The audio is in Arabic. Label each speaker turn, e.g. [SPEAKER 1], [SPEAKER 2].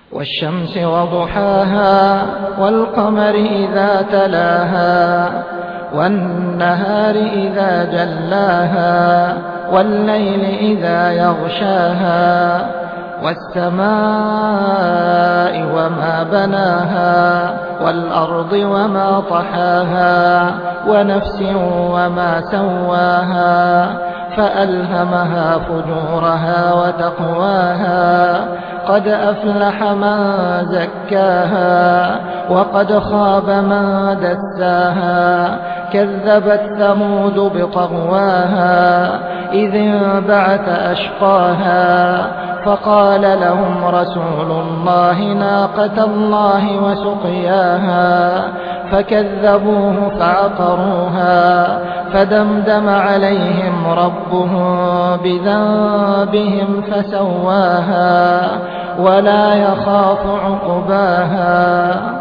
[SPEAKER 1] والشمس وضحاها والقمر إذا تلاها والنهار إذا جلاها والليل إذا يغشاها والسماء وما بناها والأرض وما طحاها ونفس وما سواها فألهمها فجورها وتقواها قد أفلح من زكاها وقد خاب من دساها كذبت ثمود بطغواها إذ انبعث أشقاها فقال لهم رسول الله ناقة الله وسقياها فكذبوه فعقروها فدمدم عليهم ربهم بذنبهم فسواها ولا يخاف عقباها.